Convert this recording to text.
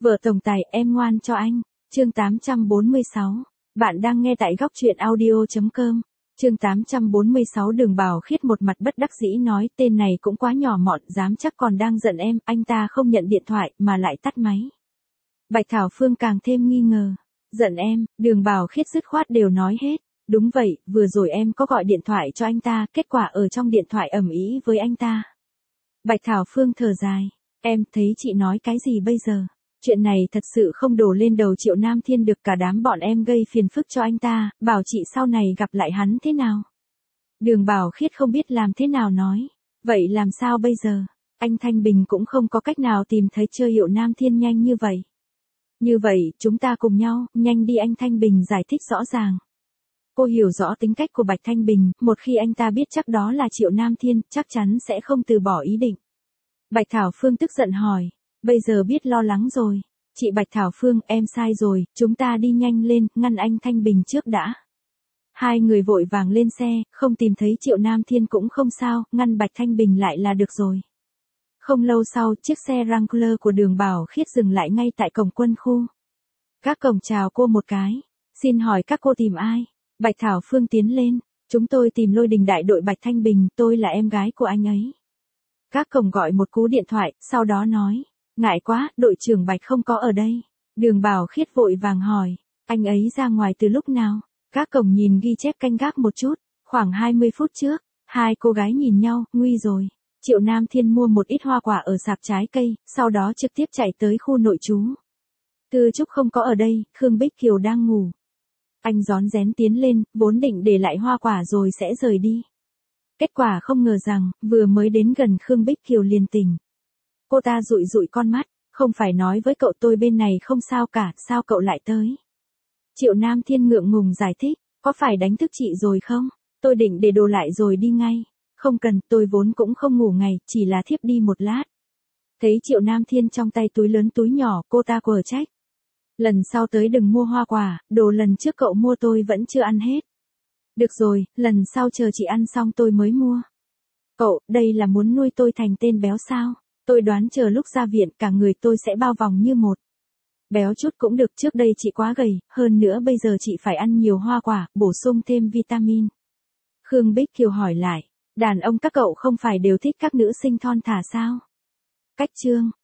Vợ tổng tài em ngoan cho anh. Chương 846. Bạn đang nghe tại góc truyện audio.com. Chương 846 Đường Bảo Khiết một mặt bất đắc dĩ nói tên này cũng quá nhỏ mọn, dám chắc còn đang giận em, anh ta không nhận điện thoại mà lại tắt máy. Bạch Thảo Phương càng thêm nghi ngờ. Giận em, Đường Bảo Khiết dứt khoát đều nói hết. Đúng vậy, vừa rồi em có gọi điện thoại cho anh ta, kết quả ở trong điện thoại ầm ĩ với anh ta. Bạch Thảo Phương thở dài. Em thấy chị nói cái gì bây giờ? Chuyện này thật sự không đổ lên đầu Triệu Nam Thiên được, cả đám bọn em gây phiền phức cho anh ta, bảo chị sau này gặp lại hắn thế nào. Đường Bảo Khiết không biết làm thế nào nói. Vậy làm sao bây giờ? Anh Thanh Bình cũng không có cách nào tìm thấy chơi Triệu Nam Thiên nhanh như vậy. Như vậy, chúng ta cùng nhau, nhanh đi, anh Thanh Bình giải thích rõ ràng. Cô hiểu rõ tính cách của Bạch Thanh Bình, một khi anh ta biết chắc đó là Triệu Nam Thiên, chắc chắn sẽ không từ bỏ ý định. Bạch Thảo Phương tức giận hỏi. Bây giờ biết lo lắng rồi. Chị Bạch Thảo Phương, em sai rồi, chúng ta đi nhanh lên, ngăn anh Thanh Bình trước đã. Hai người vội vàng lên xe, không tìm thấy Triệu Nam Thiên cũng không sao, ngăn Bạch Thanh Bình lại là được rồi. Không lâu sau, chiếc xe Wrangler của Đường Bảo Khiết dừng lại ngay tại cổng quân khu. Các cổng chào cô một cái. Xin hỏi các cô tìm ai? Bạch Thảo Phương tiến lên. Chúng tôi tìm Lôi Đình đại đội Bạch Thanh Bình, tôi là em gái của anh ấy. Các cổng gọi một cú điện thoại, sau đó nói. Ngại quá, đội trưởng Bạch không có ở đây. Đường Bảo Khiết vội vàng hỏi. Anh ấy ra ngoài từ lúc nào? Các cổng nhìn ghi chép canh gác một chút. Khoảng 20 phút trước. Hai cô gái nhìn nhau, nguy rồi. Triệu Nam Thiên mua một ít hoa quả ở sạp trái cây, sau đó trực tiếp chạy tới khu nội trú. Tư Trúc không có ở đây, Khương Bích Kiều đang ngủ. Anh rón rén tiến lên, vốn định để lại hoa quả rồi sẽ rời đi. Kết quả không ngờ rằng, vừa mới đến gần Khương Bích Kiều liền tỉnh. Cô ta dụi dụi con mắt, không phải nói với cậu tôi bên này không sao cả, sao cậu lại tới? Triệu Nam Thiên ngượng ngùng giải thích, có phải đánh thức chị rồi không? Tôi định để đồ lại rồi đi ngay. Không cần, tôi vốn cũng không ngủ ngày, chỉ là thiếp đi một lát. Thấy Triệu Nam Thiên trong tay túi lớn túi nhỏ, cô ta quở trách. Lần sau tới đừng mua hoa quả, đồ lần trước cậu mua tôi vẫn chưa ăn hết. Được rồi, lần sau chờ chị ăn xong tôi mới mua. Cậu, đây là muốn nuôi tôi thành tên béo sao? Tôi đoán chờ lúc ra viện cả người tôi sẽ bao vòng như một. Béo chút cũng được, trước đây chị quá gầy, hơn nữa bây giờ chị phải ăn nhiều hoa quả, bổ sung thêm vitamin. Khương Bích Kiều hỏi lại, đàn ông các cậu không phải đều thích các nữ sinh thon thả sao? Cách chương,